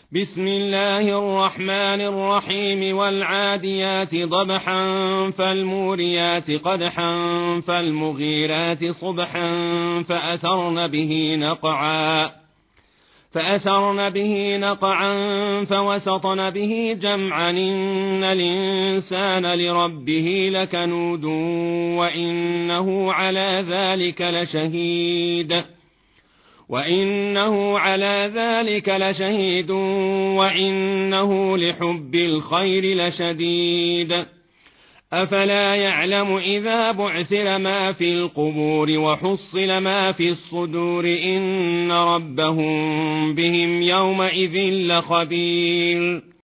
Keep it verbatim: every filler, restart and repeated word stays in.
بسم الله الرحمن الرحيم والعاديات ضبحا فالموريات قدحا فالمغيرات صبحا فأثرن به نقعا فأثرن به نقعا فوسطن به جمعا إن الإنسان لربه لكنود وإنه على ذلك لشهيد وإنه على ذلك لشهيد وإنه لحب الخير لشديد أفلا يعلم إذا بعثر ما في القبور وحصل ما في الصدور إن ربهم بهم يومئذ لخبير